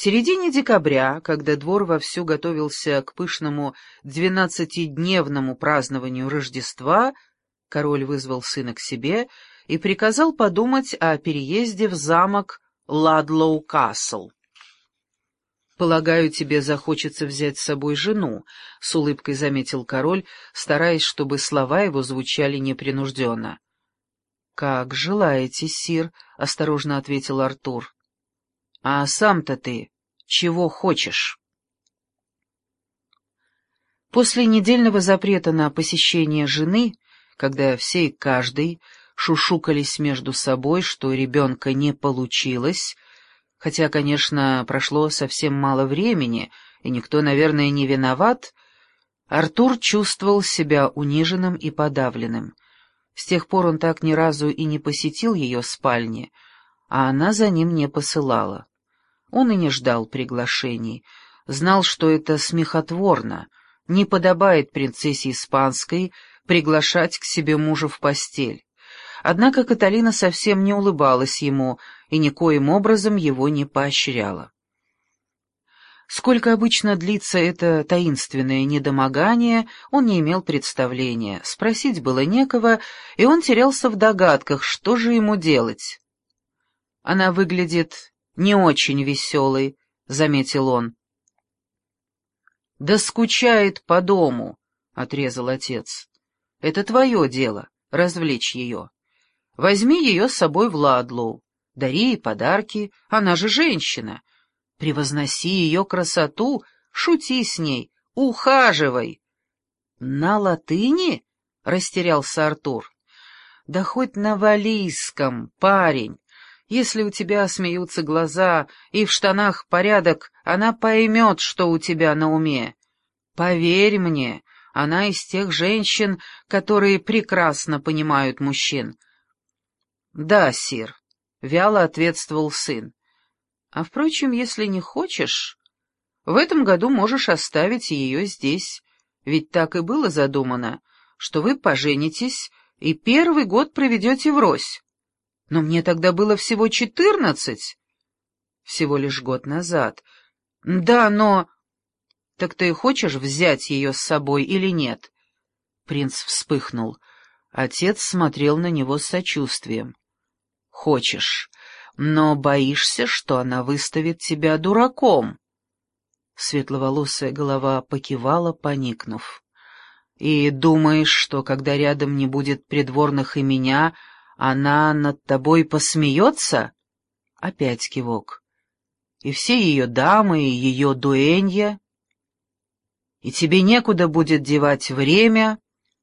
В середине декабря, когда двор вовсю готовился к пышному 12-дневному празднованию Рождества, король вызвал сына к себе и приказал подумать о переезде в замок Ладлоу-Касл. «Полагаю, тебе захочется взять с собой жену», — с улыбкой заметил король, стараясь, чтобы слова его звучали непринужденно. «Как желаете, сир», — осторожно ответил Артур. «А сам-то ты чего хочешь?» После недельного запрета на посещение жены, когда все и каждый шушукались между собой, что ребенка не получилось, хотя, конечно, прошло совсем мало времени, и никто, наверное, не виноват, Артур чувствовал себя униженным и подавленным. С тех пор он так ни разу и не посетил ее спальни, а она за ним не посылала. Он и не ждал приглашений, знал, что это смехотворно, не подобает принцессе испанской приглашать к себе мужа в постель. Однако Каталина совсем не улыбалась ему и никоим образом его не поощряла. Сколько обычно длится это таинственное недомогание, он не имел представления, спросить было некого, и он терялся в догадках, что же ему делать. «Она выглядит не очень веселой», — заметил он. «Да скучает по дому», — отрезал отец. «Это твое дело — развлечь ее. Возьми ее с собой в Ладлоу, дари ей подарки, она же женщина. Превозноси ее красоту, шути с ней, ухаживай». «На латыни?» — растерялся Артур. «Да хоть на валлийском, парень. Если у тебя смеются глаза и в штанах порядок, она поймет, что у тебя на уме. Поверь мне, она из тех женщин, которые прекрасно понимают мужчин». «Да, сир», — вяло ответствовал сын. «А впрочем, если не хочешь, в этом году можешь оставить ее здесь, ведь так и было задумано, что вы поженитесь и первый год проведете врозь. Но мне тогда было всего 14. Всего лишь год назад. Да, но... Так ты хочешь взять ее с собой или нет?» Принц вспыхнул. Отец смотрел на него с сочувствием. «Хочешь, но боишься, что она выставит тебя дураком?» Светловолосая голова покивала, поникнув. «И думаешь, что когда рядом не будет придворных и меня, она над тобой посмеется?» Опять кивок. «И все ее дамы, и ее дуэнья? И тебе некуда будет девать время?»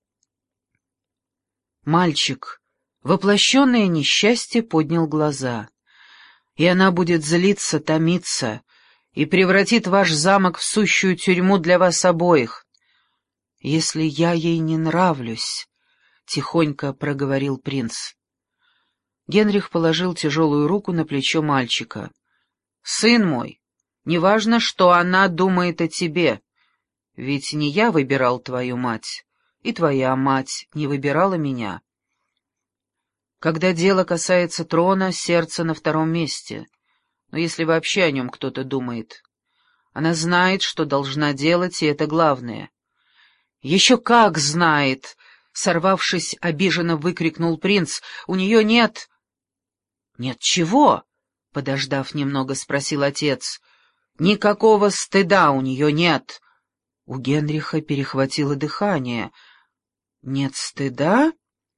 Мальчик, воплощенное несчастье, поднял глаза. «И она будет злиться, томиться, и превратит ваш замок в сущую тюрьму для вас обоих. Если я ей не нравлюсь», — тихонько проговорил принц. Генрих положил тяжелую руку на плечо мальчика. «Сын мой, неважно, что она думает о тебе, ведь не я выбирал твою мать, и твоя мать не выбирала меня. Когда дело касается трона, сердце на втором месте, но если вообще о нем кто-то думает, она знает, что должна делать, и это главное». «Еще как знает!» — сорвавшись, обиженно выкрикнул принц. «У нее нет...» «Нет чего?» — подождав немного, спросил отец. «Никакого стыда у нее нет». У Генриха перехватило дыхание. «Нет стыда?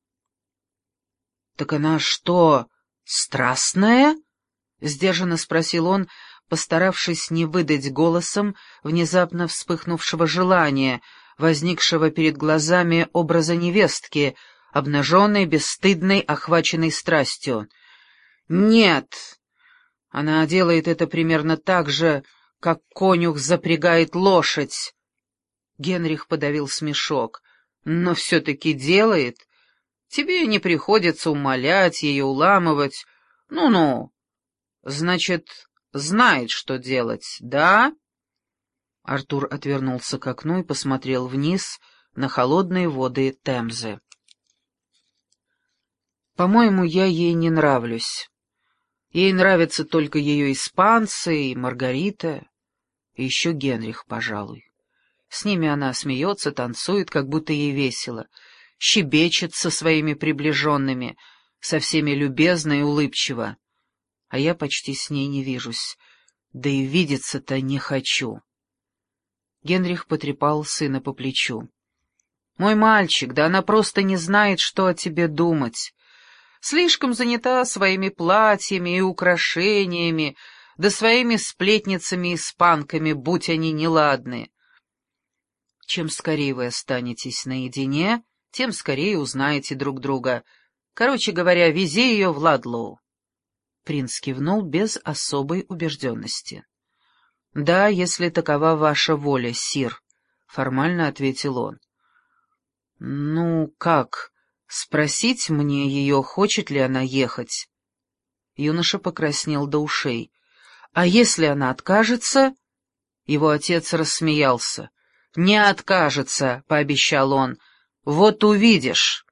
Так она что, страстная?» — сдержанно спросил он, постаравшись не выдать голосом внезапно вспыхнувшего желания, возникшего перед глазами образа невестки, обнаженной, бесстыдной, охваченной страстью. «Нет, она делает это примерно так же, как конюх запрягает лошадь». Генрих подавил смешок. «Но все-таки делает. Тебе не приходится умолять ее, уламывать. Ну-ну. Значит, знает, что делать, да?» Артур отвернулся к окну и посмотрел вниз на холодные воды Темзы. «По-моему, я ей не нравлюсь. Ей нравятся только ее испанцы и Маргарита, и еще Генрих, пожалуй. С ними она смеется, танцует, как будто ей весело, щебечет со своими приближенными, со всеми любезно и улыбчиво. А я почти с ней не вижусь, да и видеться-то не хочу. Генрих потрепал сына по плечу. «Мой мальчик, да она просто не знает, что о тебе думать. Слишком занята своими платьями и украшениями, да своими сплетницами-испанками, будь они неладны. Чем скорее вы останетесь наедине, тем скорее узнаете друг друга. Короче говоря, вези ее в Ладлоу». Принц кивнул без особой убежденности. «Да, если такова ваша воля, сир», — формально ответил он. «Ну, как? Спросить мне ее, хочет ли она ехать?» Юноша покраснел до ушей. «А если она откажется?» Его отец рассмеялся. «Не откажется», — пообещал он. «Вот увидишь».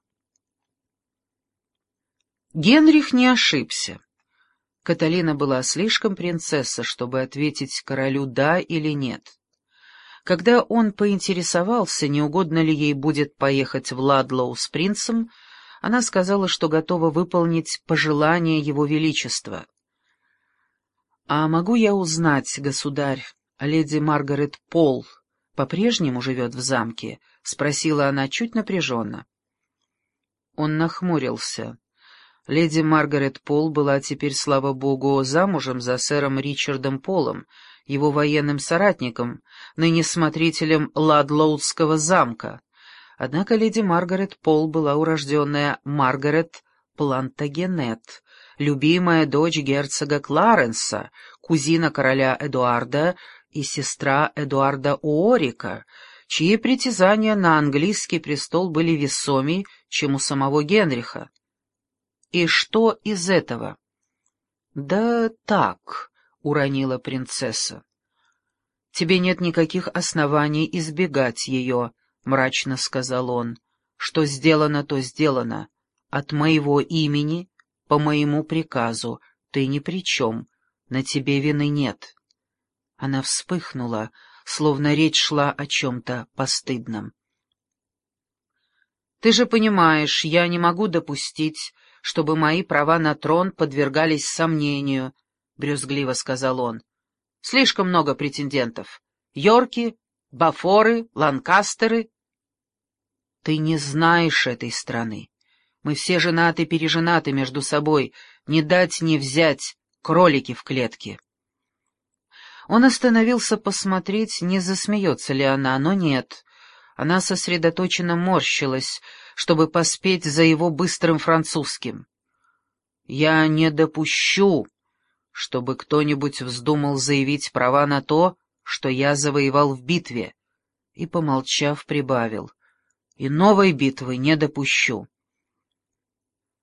Генрих не ошибся. Каталина была слишком принцесса, чтобы ответить королю «да» или «нет». Когда он поинтересовался, не угодно ли ей будет поехать в Ладлоу с принцем, она сказала, что готова выполнить пожелание его величества. «А могу я узнать, государь, леди Маргарет Пол по-прежнему живет в замке?» — спросила она чуть напряженно. Он нахмурился. Леди Маргарет Пол была теперь, слава богу, замужем за сэром Ричардом Полом, его военным соратником, ныне смотрителем Ладлоудского замка. Однако леди Маргарет Пол была урожденная Маргарет Плантагенет, любимая дочь герцога Кларенса, кузина короля Эдуарда и сестра Эдуарда Уорика, чьи притязания на английский престол были весомей, чем у самого Генриха. И что из этого? «Да так», — уронила принцесса. «Тебе нет никаких оснований избегать ее», — мрачно сказал он. «Что сделано, то сделано. От моего имени, по моему приказу, ты ни при чем, на тебе вины нет». Она вспыхнула, словно речь шла о чем-то постыдном. «Ты же понимаешь, я не могу допустить, чтобы мои права на трон подвергались сомнению», — брюзгливо сказал он. «Слишком много претендентов. Йорки, Бафоры, Ланкастеры. Ты не знаешь этой страны. Мы все женаты-переженаты между собой, не дать не взять, кролики в клетке». Он остановился посмотреть, не засмеется ли она, но нет. Она сосредоточенно морщилась, чтобы поспеть за его быстрым французским. «Я не допущу, чтобы кто-нибудь вздумал заявить права на то, что я завоевал в битве», и, помолчав, прибавил: «И новой битвы не допущу».